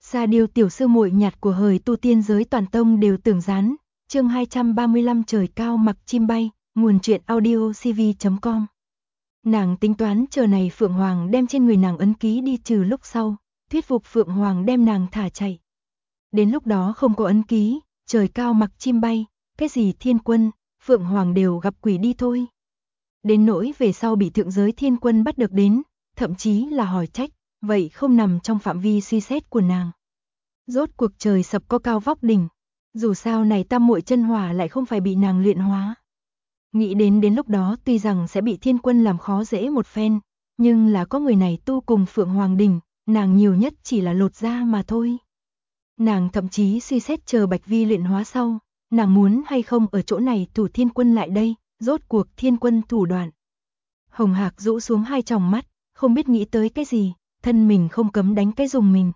Sa Điêu tiểu sư muội nhặt của hời tu tiên giới toàn tông đều tưởng rán. Chương 235 trời cao mặc chim bay, nguồn truyện audio cv.com. Nàng tính toán chờ này Phượng Hoàng đem trên người nàng ấn ký đi trừ lúc sau, thuyết phục Phượng Hoàng đem nàng thả chạy. Đến lúc đó không có ấn ký, trời cao mặc chim bay, cái gì thiên quân, Phượng Hoàng đều gặp quỷ đi thôi. Đến nỗi về sau bị thượng giới thiên quân bắt được đến, thậm chí là hỏi trách, vậy không nằm trong phạm vi suy xét của nàng. Rốt cuộc trời sập có cao vóc đỉnh, dù sao này tam muội chân hỏa lại không phải bị nàng luyện hóa. Nghĩ đến lúc đó tuy rằng sẽ bị thiên quân làm khó dễ một phen, nhưng là có người này tu cùng Phượng Hoàng đỉnh, nàng nhiều nhất chỉ là lột da mà thôi. Nàng thậm chí suy xét chờ Bạch Vi luyện hóa sau, nàng muốn hay không ở chỗ này thủ thiên quân lại đây, rốt cuộc thiên quân thủ đoạn. Hồng Hạc rũ xuống hai tròng mắt, không biết nghĩ tới cái gì, thân mình không cấm đánh cái dùng mình.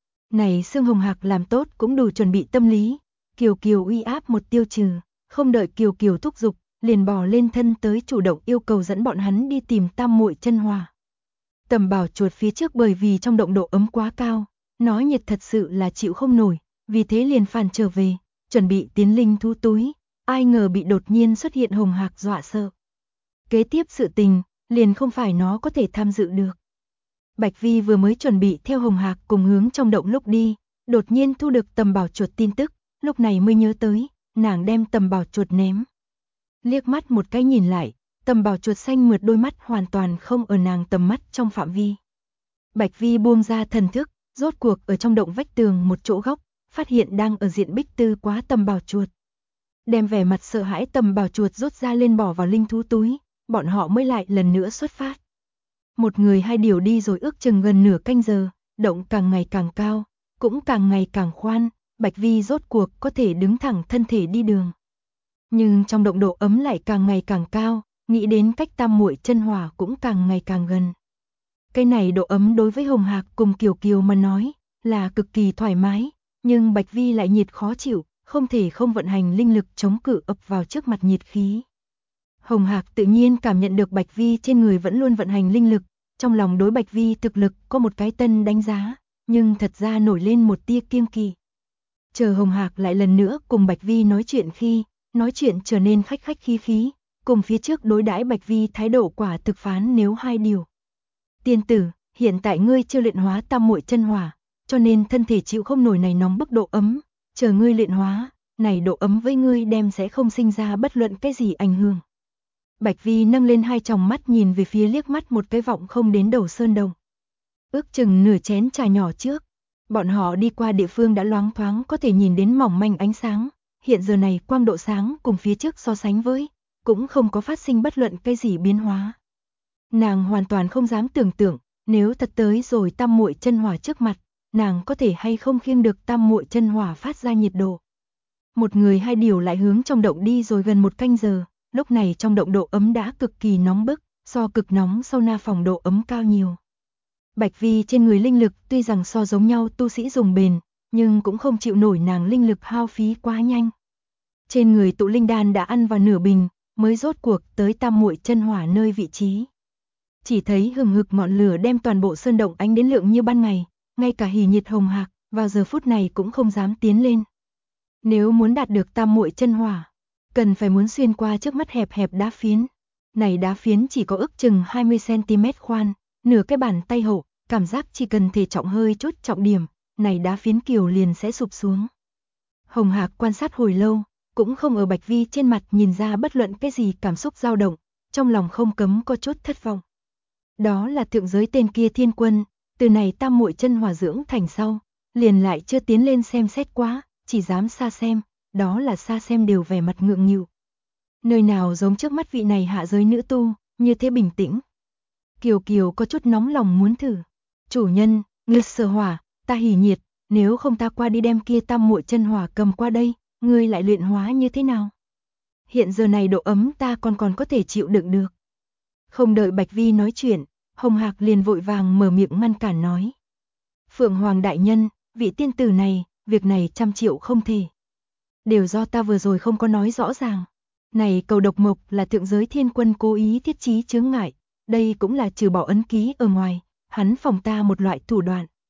Này xương Hồng Hạc làm tốt cũng đủ chuẩn bị tâm lý, Kiều Kiều uy áp một tiêu trừ, không đợi Kiều Kiều thúc giục, liền bò lên thân tới chủ động yêu cầu dẫn bọn hắn đi tìm tam muội chân hỏa. Tầm Bảo chuột phía trước bởi vì trong động độ ấm quá cao, nói nhiệt thật sự là chịu không nổi, vì thế liền phản trở về, chuẩn bị tiến linh thú túi, ai ngờ bị đột nhiên xuất hiện Hồng Hạc dọa sợ. Kế tiếp sự tình, liền không phải nó có thể tham dự được. Bạch Vi vừa mới chuẩn bị theo Hồng Hạc cùng hướng trong động lúc đi, đột nhiên thu được Tầm Bảo chuột tin tức, lúc này mới nhớ tới, nàng đem Tầm Bảo chuột ném. Liếc mắt một cái nhìn lại, Tầm Bảo chuột xanh mượt đôi mắt hoàn toàn không ở nàng tầm mắt trong phạm vi. Bạch Vi buông ra thần thức, rốt cuộc ở trong động vách tường một chỗ góc, phát hiện đang ở diện bích tư quá Tầm Bảo chuột. Đem vẻ mặt sợ hãi Tầm Bảo chuột rút ra lên bỏ vào linh thú túi, bọn họ mới lại lần nữa xuất phát. Một người hai điều đi rồi ước chừng gần nửa canh giờ, động càng ngày càng cao, cũng càng ngày càng khoan, Bạch Vi rốt cuộc có thể đứng thẳng thân thể đi đường. Nhưng trong động độ ấm lại càng ngày càng cao, nghĩ đến cách tam muội chân hỏa cũng càng ngày càng gần. Cái này độ ấm đối với Hồng Hạc cùng Kiều Kiều mà nói là cực kỳ thoải mái, nhưng Bạch Vi lại nhiệt khó chịu, không thể không vận hành linh lực chống cự ập vào trước mặt nhiệt khí. Hồng Hạc tự nhiên cảm nhận được Bạch Vi trên người vẫn luôn vận hành linh lực, trong lòng đối Bạch Vi thực lực có một cái tân đánh giá, nhưng thật ra nổi lên một tia kiêng kỵ. Chờ Hồng Hạc lại lần nữa cùng Bạch Vi nói chuyện khi, nói chuyện trở nên khách khách khí khí, cùng phía trước đối đãi Bạch Vi thái độ quả thực phán nếu hai điều. Tiên tử, hiện tại ngươi chưa luyện hóa tam muội chân hỏa, cho nên thân thể chịu không nổi này nóng bức độ ấm, chờ ngươi luyện hóa, này độ ấm với ngươi đem sẽ không sinh ra bất luận cái gì ảnh hưởng. Bạch Vi nâng lên hai tròng mắt nhìn về phía liếc mắt một cái vọng không đến đầu sơn đồng. Ước chừng nửa chén trà nhỏ trước, bọn họ đi qua địa phương đã loáng thoáng có thể nhìn đến mỏng manh ánh sáng, hiện giờ này quang độ sáng cùng phía trước so sánh với, cũng không có phát sinh bất luận cái gì biến hóa. Nàng hoàn toàn không dám tưởng tượng, nếu thật tới rồi tam muội chân hỏa trước mặt, nàng có thể hay không khiêng được tam muội chân hỏa phát ra nhiệt độ. Một người hai điều lại hướng trong động đi rồi gần một canh giờ, lúc này trong động độ ấm đã cực kỳ nóng bức, so cực nóng sauna phòng độ ấm cao nhiều. Bạch Vi trên người linh lực tuy rằng so giống nhau tu sĩ dùng bền, nhưng cũng không chịu nổi nàng linh lực hao phí quá nhanh. Trên người tụ linh đan đã ăn vào nửa bình, mới rốt cuộc tới tam muội chân hỏa nơi vị trí. Chỉ thấy hừng hực ngọn lửa đem toàn bộ sơn động ánh đến lượng như ban ngày, ngay cả Hỉ Nhiệt Hồng Hạc vào giờ phút này cũng không dám tiến lên. Nếu muốn đạt được tam muội chân hỏa, cần phải muốn xuyên qua trước mắt hẹp hẹp đá phiến. Này đá phiến chỉ có ước chừng 20 cm khoan, nửa cái bàn tay hậu, cảm giác chỉ cần thể trọng hơi chút trọng điểm, này đá phiến kiều liền sẽ sụp xuống. Hồng Hạc quan sát hồi lâu, cũng không ở Bạch Vi trên mặt nhìn ra bất luận cái gì cảm xúc dao động, trong lòng không cấm có chút thất vọng. Đó là thượng giới tên kia thiên quân, từ này tam muội chân hỏa dưỡng thành sau, liền lại chưa tiến lên xem xét quá, chỉ dám xa xem, đó là xa xem đều vẻ mặt ngượng nghịu. Nơi nào giống trước mắt vị này hạ giới nữ tu, như thế bình tĩnh. Kiều Kiều có chút nóng lòng muốn thử. Chủ nhân, ngươi sở hỏa, ta Hỉ Nhiệt, nếu không ta qua đi đem kia tam muội chân hỏa cầm qua đây, ngươi lại luyện hóa như thế nào? Hiện giờ này độ ấm ta còn có thể chịu đựng được. Không đợi Bạch Vi nói chuyện, Hồng Hạc liền vội vàng mở miệng ngăn cản nói. Phượng Hoàng đại nhân, vị tiên tử này, việc này 100 triệu không thể. Đều do ta vừa rồi không có nói rõ ràng. Này cầu độc mộc là thượng giới thiên quân cố ý thiết trí chướng ngại, đây cũng là trừ bỏ ấn ký ở ngoài, hắn phòng ta một loại thủ đoạn.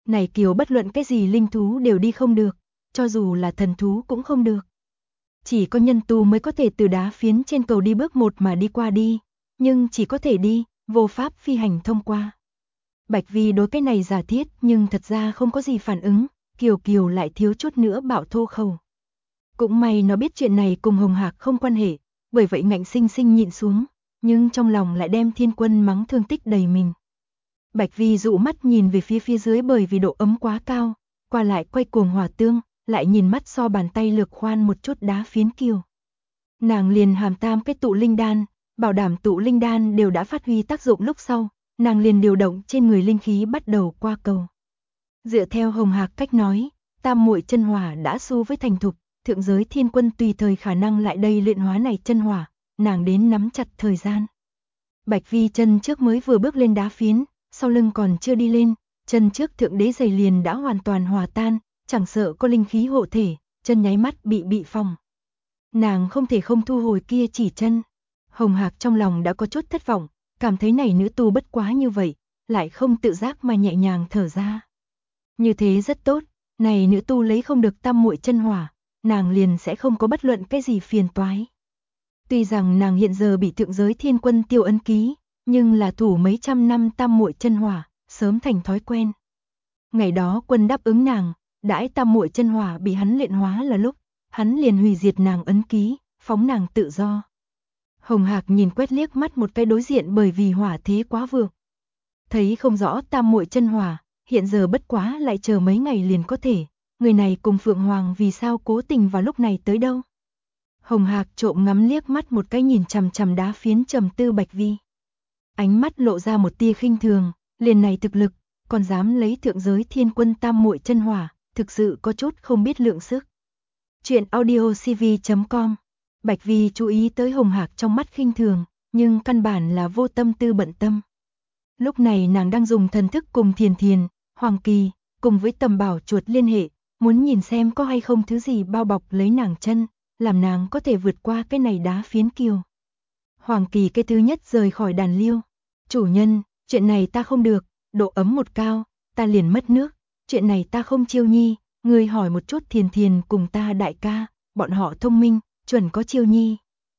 Này Kiều, bất luận cái gì linh thú đều đi không được, cho dù là thần thú cũng không được. Chỉ có nhân tu mới có thể từ đá phiến trên cầu đi bước một mà đi qua đi, nhưng chỉ có thể đi, vô pháp phi hành thông qua. Bạch Vi đối cái này giả thiết nhưng thật ra không có gì phản ứng, Kiều lại thiếu chút nữa bạo thô khẩu. Cũng may nó biết chuyện này cùng Hồng Hạc không quan hệ, bởi vậy ngạnh sinh sinh nhịn xuống, nhưng trong lòng lại đem Thiên Quân mắng thương tích đầy mình. Bạch Vi dụ mắt nhìn về phía dưới, bởi vì độ ấm quá cao, qua lại quay cuồng hỏa tương, lại nhìn mắt so bàn tay lược khoan một chút đá phiến Kiều. Nàng liền hàm tam cái tụ linh đan, bảo đảm tụ linh đan đều đã phát huy tác dụng lúc sau, nàng liền điều động trên người linh khí bắt đầu qua cầu. Dựa theo Hồng Hạc cách nói, tam muội chân hỏa đã xu với thành thục, thượng giới Thiên Quân tùy thời khả năng lại đây luyện hóa này chân hỏa, nàng đến nắm chặt thời gian. Bạch Vi chân trước mới vừa bước lên đá phiến, sau lưng còn chưa đi lên, chân trước thượng đế giày liền đã hoàn toàn hòa tan, chẳng sợ có linh khí hộ thể, chân nháy mắt bị phòng. Nàng không thể không thu hồi kia chỉ chân. Hồng Hạc trong lòng đã có chút thất vọng, cảm thấy này nữ tu bất quá như vậy, lại không tự giác mà nhẹ nhàng thở ra. Như thế rất tốt, này nữ tu lấy không được tam muội chân hỏa, nàng liền sẽ không có bất luận cái gì phiền toái. Tuy rằng nàng hiện giờ bị thượng giới Thiên Quân tiêu ấn ký, nhưng là thủ mấy trăm năm tam muội chân hỏa, sớm thành thói quen. Ngày đó quân đáp ứng nàng, đãi tam muội chân hỏa bị hắn luyện hóa là lúc, hắn liền hủy diệt nàng ấn ký, phóng nàng tự do. Hồng Hạc nhìn quét liếc mắt một cái đối diện, bởi vì hỏa thế quá vượng, thấy không rõ tam muội chân hỏa, hiện giờ bất quá lại chờ mấy ngày liền có thể, người này cùng Phượng Hoàng vì sao cố tình vào lúc này tới đâu. Hồng Hạc trộm ngắm liếc mắt một cái nhìn chằm chằm đá phiến trầm tư Bạch Vi. Ánh mắt lộ ra một tia khinh thường, liền này thực lực, còn dám lấy thượng giới Thiên Quân tam muội chân hỏa, thực sự có chút không biết lượng sức. Chuyện audio cv.com. Bạch Vi chú ý tới Hồng Hạc trong mắt khinh thường, nhưng căn bản là vô tâm tư bận tâm. Lúc này nàng đang dùng thần thức cùng Thiền, Hoàng Kỳ, cùng với Tầm Bảo chuột liên hệ, muốn nhìn xem có hay không thứ gì bao bọc lấy nàng chân, làm nàng có thể vượt qua cái này đá phiến Kiều. Hoàng Kỳ cái thứ nhất rời khỏi đàn liêu. Chủ nhân, chuyện này ta không được, độ ấm một cao, ta liền mất nước, chuyện này ta không chiêu nhi, ngươi hỏi một chút Thiền cùng ta đại ca, bọn họ thông minh, chuẩn có chiêu nhi.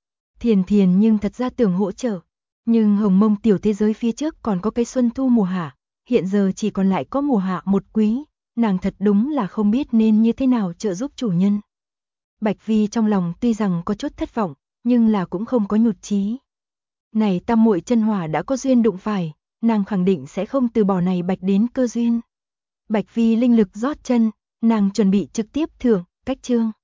Thiền nhưng thật ra tưởng hỗ trợ, nhưng Hồng Mông tiểu thế giới phía trước còn có cái xuân thu mùa hạ, hiện giờ chỉ còn lại có mùa hạ một quý, nàng thật đúng là không biết nên như thế nào trợ giúp chủ nhân. Bạch Vi trong lòng tuy rằng có chút thất vọng, nhưng là cũng không có nhụt chí. Này tam muội chân hỏa đã có duyên đụng phải, nàng khẳng định sẽ không từ bỏ này bạch đến cơ duyên. Bạch Vi linh lực rót chân, nàng chuẩn bị trực tiếp thưởng, cách chương.